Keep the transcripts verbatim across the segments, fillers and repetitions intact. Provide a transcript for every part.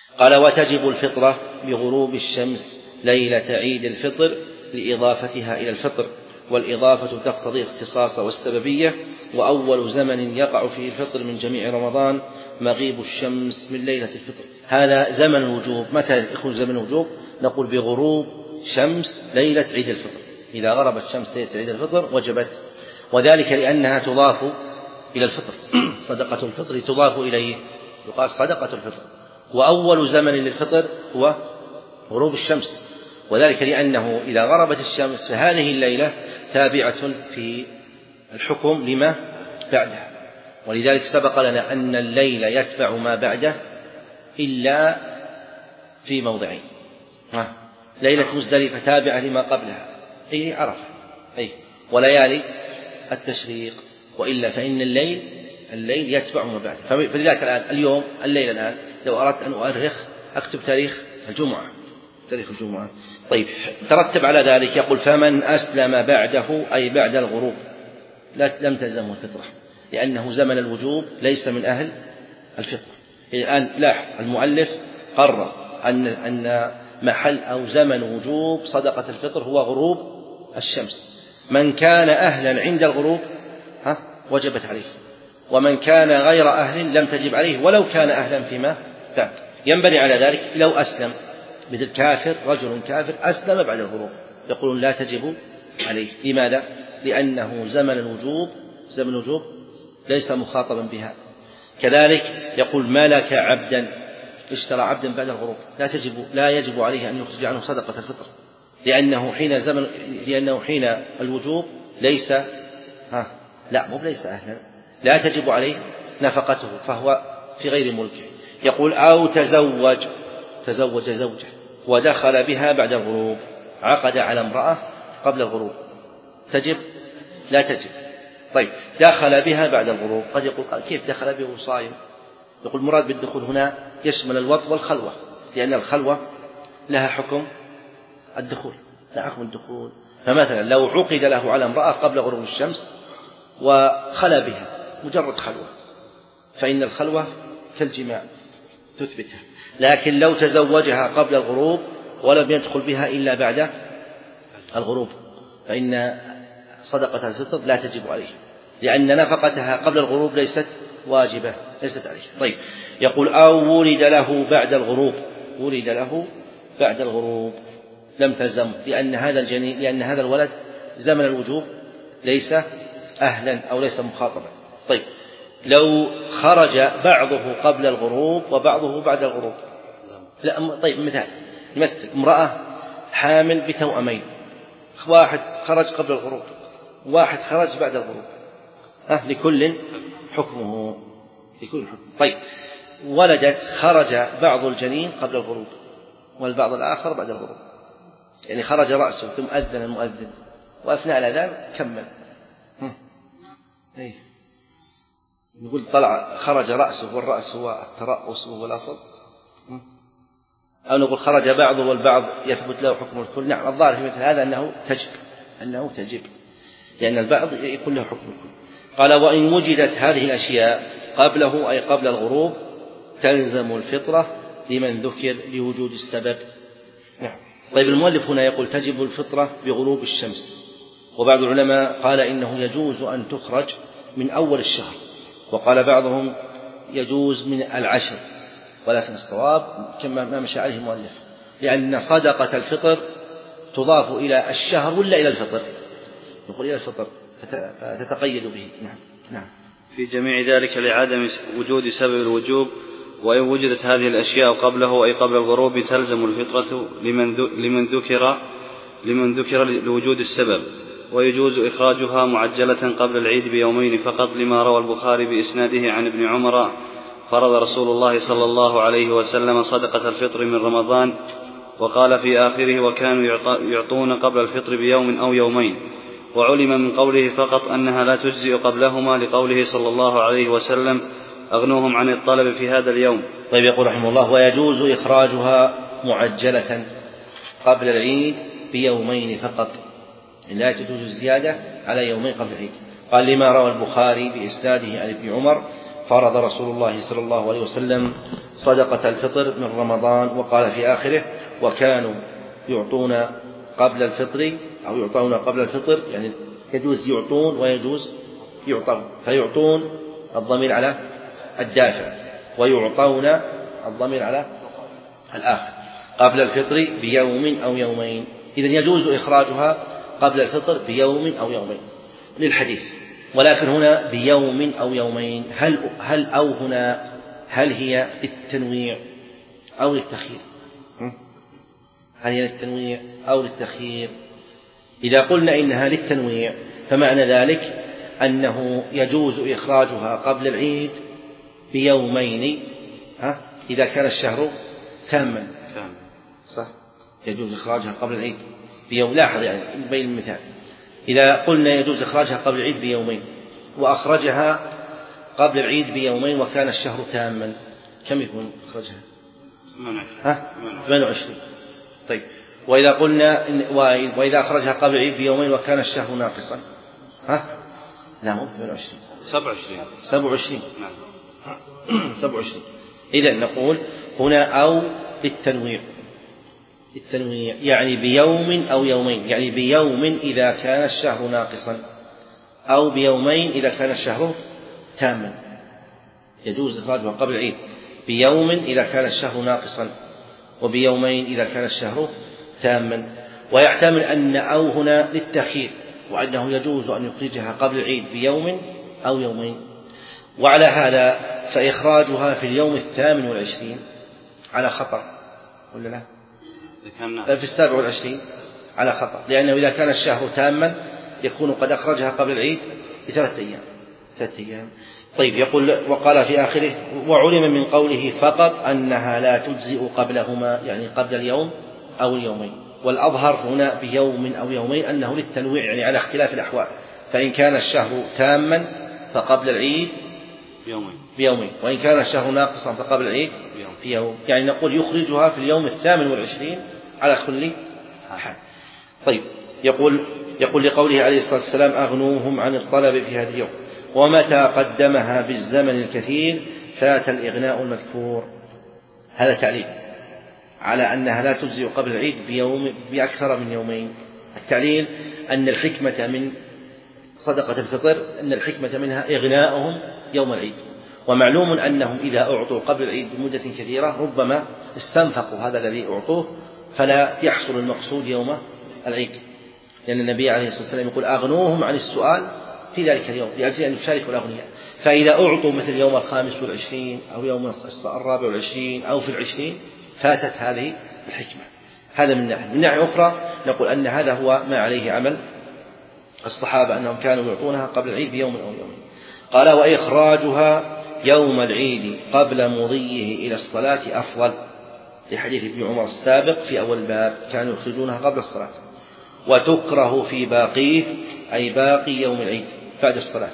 قال وتجب الفطرة بغروب الشمس ليلة عيد الفطر لإضافتها إلى الفطر، والإضافة تقتضي الاختصاص والسببية، وأول زمن يقع فيه الفطر من جميع رمضان مغيب الشمس من ليلة الفطر. هذا زمن الوجوب. متى يكون زمن الوجوب؟ نقول بغروب شمس ليلة عيد الفطر. إذا غربت الشمس ليلة عيد الفطر وجبت، وذلك لأنها تضاف إلى الفطر. صدقة الفطر تضاف إليه، يقال صدقة الفطر. وأول زمن للفطر هو غروب الشمس، وذلك لأنه إذا غربت الشمس فهذه الليلة تابعة في الحكم لما بعدها، ولذلك سبق لنا أن الليل يتبع ما بعده إلا في موضعين. ها. ليلة مزدلفة تابعة لما قبلها، أي عرفة، أي وليالي التشريق، وإلا فإن الليل الليل يتبع ما بعده. فلذلك الآن اليوم الليل الآن لو أردت أن أؤرخ أكتب تاريخ الجمعة، تاريخ الجمعة. طيب، ترتب على ذلك يقول فمن أسلم بعده أي بعد الغروب لم تلزمه الفطرة، لأنه زمن الوجوب ليس من أهل الفطرة. الآن لاحظ المؤلف قرر أن أن محل أو زمن وجوب صدقة الفطر هو غروب الشمس. من كان أهلا عند الغروب ها وجبت عليه، ومن كان غير أهل لم تجب عليه ولو كان أهلا فيما بعد. ينبني على ذلك لو أسلم، مثل كافر، رجل كافر أسلم بعد الغروب، يقولون لا تجب عليه. لماذا؟ لأنه زمن الوجوب زمن الوجوب ليس مخاطبا بها. كذلك يقول ملك عبدا، اشترى عبدا بعد الغروب، لا تجب لا يجب عليه أن يخرج عنه صدقة الفطر، لأنه حين زمن لأنه حين الوجوب ليس ها لا مو ليس أهلا، لا تجب عليه نفقته، فهو في غير ملكه. يقول أو تزوج تزوج زوجة ودخل بها بعد الغروب، عقد على امرأة قبل الغروب، تجب؟ لا تجب. طيب، دخل بها بعد الغروب، قد يقول قال كيف دخل به صائم؟ يقول المراد بالدخول هنا يشمل الوطء والخلوة، لأن الخلوة لها حكم الدخول، لا حكم الدخول. فمثلا لو عقد له على امرأة قبل غروب الشمس وخلى بها مجرد خلوة، فإن الخلوة كالجماع تثبتها. لكن لو تزوجها قبل الغروب ولم يدخل بها إلا بعد الغروب فإن صدقة الفطر لا تجب عليه، لأن نفقتها قبل الغروب ليست واجبة، ليست عليه. طيب، يقول أو ولد له بعد الغروب، ولد له بعد الغروب لم تلزم، لأن هذا الجنين لأن هذا الولد زمن الوجوب ليس أهلا أو ليس مخاطبا. طيب، لو خرج بعضه قبل الغروب وبعضه بعد الغروب، لا طيب مثال مثل امرأة حامل بتوأمين، واحد خرج قبل الغروب واحد خرج بعد الغروب، أه لكل حكمه لكل حكم. طيب، ولدت خرج بعض الجنين قبل الغروب والبعض الآخر بعد الغروب، يعني خرج رأسه ثم أذن المؤذن وأثناء الأذان كمل. إيه؟ نقول طلع خرج رأسه، والرأس هو الترأس وهو الأصل، أو نقول خرج بعضه والبعض يثبت له حكم الكل. نعم، الظاهر في مثل هذا أنه تجب أنه تجب لأن البعض يكون له حكم الكل. قال وإن وجدت هذه الأشياء قبله أي قبل الغروب تلزم الفطرة لمن ذكر لوجود السبب. نعم. طيب، المؤلف هنا يقول تجب الفطرة بغروب الشمس، وبعض العلماء قال إنه يجوز أن تخرج من أول الشهر، وقال بعضهم يجوز من العشر، ولكن الصواب كما ما مشى عليه المؤلف، لأن صدقة الفطر تضاف إلى الشهر ولا إلى الفطر؟ يقول إلى الفطر فتتقيد به. نعم. نعم. في جميع ذلك لعدم وجود سبب الوجوب، وإن وجدت هذه الأشياء قبله أي قبل الغروب تلزم الفطرة لمن لمن ذكر لمن ذكر لوجود السبب، ويجوز إخراجها معجلة قبل العيد بيومين فقط، لما روى البخاري بإسناده عن ابن عمر فرض رسول الله صلى الله عليه وسلم صدقة الفطر من رمضان، وقال في آخره وكانوا يعطون قبل الفطر بيوم أو يومين، وعلم من قوله فقط أنها لا تجزئ قبلهما، لقوله صلى الله عليه وسلم أغنوهم عن الطلب في هذا اليوم. طيب، يقول رحمه الله ويجوز إخراجها معجلة قبل العيد بيومين فقط، لا تجوز الزيادة على يومين قبل العيد. قال لما روى البخاري بإسناده عن ابن عمر فرض رسول الله صلى الله عليه وسلم صدقة الفطر من رمضان، وقال في آخره: وكانوا يعطون قبل الفطر أو يعطون قبل الفطر، يعني يجوز يعطون ويجوز يعطون، فيعطون الضمير على الدافع، ويعطون الضمير على الآخر، قبل الفطر بيوم أو يومين. إذن يجوز إخراجها قبل الفطر بيوم أو يومين للحديث، ولكن هنا بيوم أو يومين، هل هل أو هنا هل هي للتنويع أو للتخيير؟ هل هي للتنويع أو للتخيير؟ إذا قلنا إنها للتنويع فمعنى ذلك أنه يجوز إخراجها قبل العيد بيومين، ها إذا كان الشهر تاما، صح، يجوز إخراجها قبل العيد بيوم. لاحظ يعني بين المثال، إذا قلنا يجوز إخراجها قبل العيد بيومين وأخرجها قبل العيد بيومين وكان الشهر تاما، كم يكون إخراجها؟ ثمانية وعشرين. طيب، وإذا قلنا وإذا أخرجها قبل العيد بيومين وكان الشهر ناقصا، ها لا مو ثمانية وعشرين، سبعة وعشرين سبعة وعشرين سبعة وعشرين. إذن نقول هنا أو للتنويع، التنويع يعني بيوم أو يومين، يعني بيوم إذا كان الشهر ناقصا، أو بيومين إذا كان الشهر تاما. يجوز إخراجها قبل العيد بيوم إذا كان الشهر ناقصا، وبيومين إذا كان الشهر تاما. ويحتمل أن أو هنا للتأخير، وأنه يجوز أن يخرجها قبل العيد بيوم أو يومين. وعلى هذا فإخراجها في اليوم الثامن والعشرين على خطر، ولا لا؟ في السابع والعشرين على خطأ، لأنه إذا كان الشهر تاما يكون قد أخرجها قبل العيد بثلاثة أيام ثلاثة أيام. طيب، يقول وقال في آخره: وعلم من قوله فقط أنها لا تجزئ قبلهما، يعني قبل اليوم أو اليومين. والأظهر هنا بيوم أو يومين أنه للتنويع، يعني على اختلاف الأحوال، فإن كان الشهر تاما فقبل العيد بيومين بيومين، وإن كان الشهر ناقصا فقبل العيد في يوم، يعني نقول يخرجها في اليوم الثامن والعشرين على كل حال. طيب، يقول يقول لقوله عليه الصلاة والسلام: أغنوهم عن الطلب في هذا اليوم. ومتى قدمها بالزمن الكثير فات الإغناء المذكور. هذا تعليل على أنها لا تجزئ قبل العيد بيوم بأكثر من يومين. التعليل أن الحكمة من صدقة الفطر أن الحكمة منها إغناؤهم يوم العيد، ومعلوم أنهم إذا أعطوا قبل العيد بمدة كثيرة ربما استنفقوا هذا الذي أعطوه فلا يحصل المقصود يوم العيد، لأن النبي عليه الصلاة والسلام يقول: أغنوهم عن السؤال في ذلك اليوم، لأجل أن يشاركوا الأغنياء. فإذا أعطوا مثل يوم الخامس والعشرين أو يوم الرابع والعشرين أو في العشرين فاتت هذه الحكمة. هذا من ناحية. من ناحية أخرى نقول أن هذا هو ما عليه عمل الصحابة، أنهم كانوا يعطونها قبل العيد بيوم أو يومين. قال: وإخراجها يوم العيد قبل مضيه إلى الصلاة أفضل، لحديث ابن عمر السابق في أول الباب، كانوا يخرجونها قبل الصلاة. وتكره في باقيه، أي باقي يوم العيد بعد الصلاة،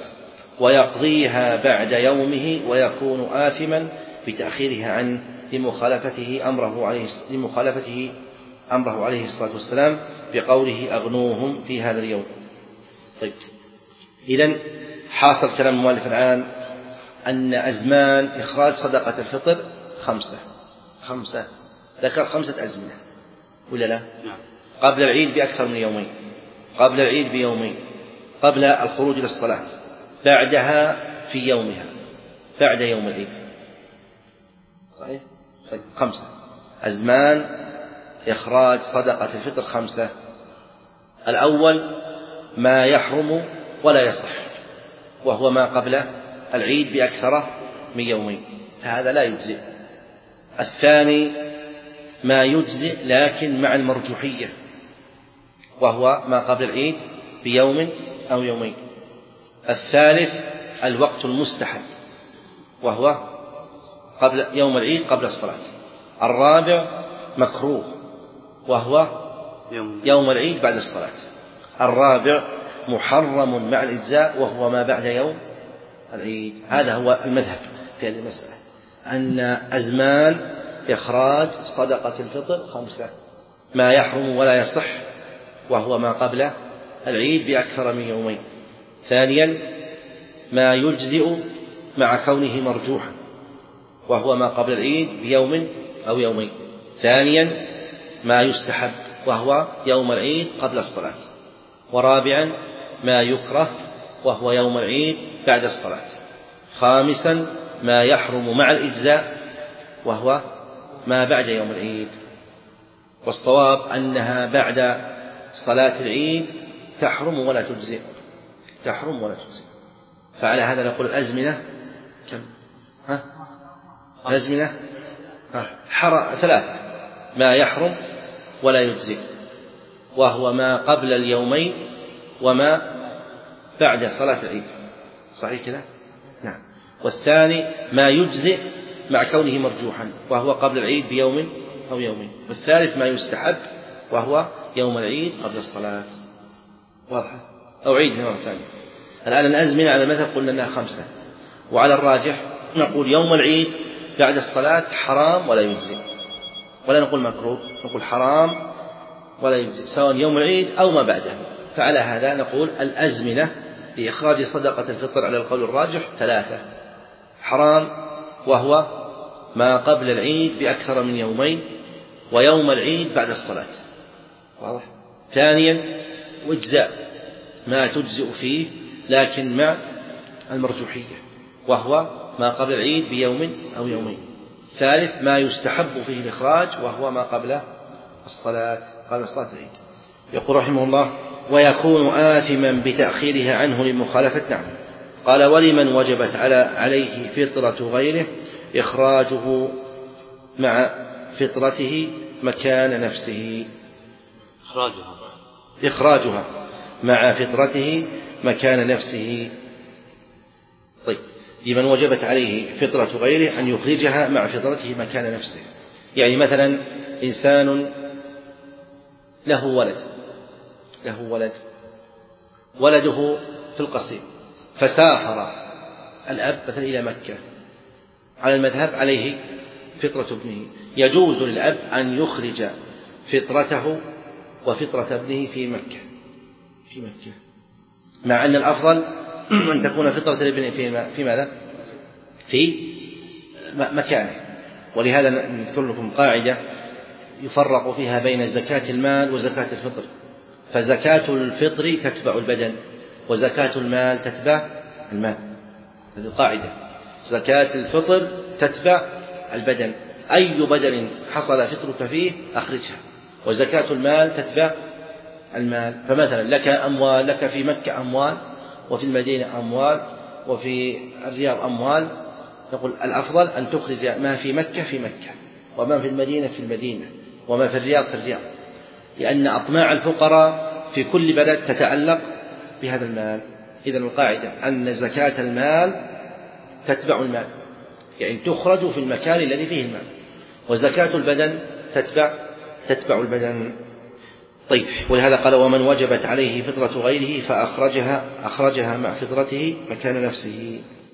ويقضيها بعد يومه ويكون آثما بتأخيرها عنه لمخالفته أمره عليه لمخالفته أمره عليه الصلاة والسلام بقوله: أغنوهم في هذا اليوم. طيب، إذن حاصل كلام المؤلف الآن أن أزمان إخراج صدقة الفطر خمسة خمسة ذكر خمسة أزمنة، ولا لا؟ قبل العيد بأكثر من يومين، قبل العيد بيومين، قبل الخروج إلى الصلاة، بعدها في يومها، بعد يوم العيد. صحيح؟ طيب، خمسة أزمان إخراج صدقة الفطر خمسة. الأول ما يحرم ولا يصح، وهو ما قبل العيد بأكثر من يومين، فهذا لا يجزئ. الثاني ما يجزئ لكن مع المرجوحية، وهو ما قبل العيد بيوم أو يومين. الثالث الوقت المستحب، وهو قبل يوم العيد قبل الصلاة. الرابع مكروه، وهو يوم العيد بعد الصلاة. الرابع محرم مع الإجزاء، وهو ما بعد يوم العيد. هذا هو المذهب في هذه المسألة، أن أزمان إخراج صدقة الفطر خمسة: ما يحرم ولا يصح، وهو ما قبل العيد بأكثر من يومين. ثانيا ما يجزئ مع كونه مرجوحا وهو ما قبل العيد بيوم أو يومين. ثانيا ما يستحب وهو يوم العيد قبل الصلاة. ورابعا ما يكره وهو يوم العيد بعد الصلاة. خامسا ما يحرم مع الإجزاء وهو ما بعد يوم العيد. والصواب أنها بعد صلاة العيد تحرم ولا تجزئ، تحرم ولا تجزئ. فعلى هذا نقول الأزمنة كم؟ ها؟ الأزمنة حر... ثلاثة: ما يحرم ولا يجزئ وهو ما قبل اليومين وما بعد صلاة العيد. صحيح كذا؟ نعم. والثاني ما يجزئ مع كونه مرجوحا وهو قبل العيد بيوم أو يومين. والثالث ما يستحب وهو يوم العيد قبل الصلاة. واضحة؟ أو عيد مرة ثانية. الآن الأزمنة على المذهب قلنا أنها خمسة، وعلى الراجح نقول يوم العيد بعد الصلاة حرام ولا يجزئ، ولا نقول مكروه، نقول حرام ولا يجزئ سواء يوم العيد أو ما بعده. فعلى هذا نقول الأزمنة لإخراج صدقة الفطر على القول الراجح ثلاثة: حرام وهو ما قبل العيد بأكثر من يومين، ويوم العيد بعد الصلاة. واضح؟ ثانيا وإجزاء ما تجزئ فيه لكن مع المرجوحية وهو ما قبل العيد بيوم أو يومين. ثالث ما يستحب فيه الإخراج وهو ما قبل الصلاة قبل صلاة العيد. يقول رحمه الله: ويكون آثما بتأخيرها عنه لمخالفة. نعم. قال: ولمن وجبت على عليه فطرة غيره إخراجه مع فطرته مكان نفسه. إخراجها إخراجها مع فطرته مكان نفسه. طيب، لمن وجبت عليه فطرة غيره أن يخرجها مع فطرته مكان نفسه. يعني مثلا إنسان له ولد له ولد ولده في القصيم، فسافر الأب مثلا إلى مكة، على المذهب عليه فطرة ابنه، يجوز للأب أن يخرج فطرته وفطرة ابنه في مكة في مكة مع أن الأفضل أن تكون فطرة الابن في في ماذا؟ في مكانه. ولهذا نذكر لكم قاعدة يفرق فيها بين زكاة المال وزكاة الفطر. فزكاة الفطر تتبع البدن، وزكاة المال تتبع المال. هذه القاعدة: زكاة الفطر تتبع البدن، أي بدن حصل فطرك فيه أخرجها، وزكاة المال تتبع المال. فمثلا لك أموال، لك في مكة أموال، وفي المدينة أموال، وفي الرياض أموال، نقول الأفضل أن تخرج ما في مكة في مكة، وما في المدينة في المدينة، وما في الرياض في الرياض، لأن أطماع الفقراء في كل بلد تتعلق بهذا المال. إذن القاعدة أن زكاة المال تتبع المال، يعني تخرج في المكان الذي فيه المال، وزكاة البدن تتبع تتبع البدن. طيب، ولهذا قال: ومن وجبت عليه فطرة غيره فأخرجها أخرجها مع فطرته مكان نفسه.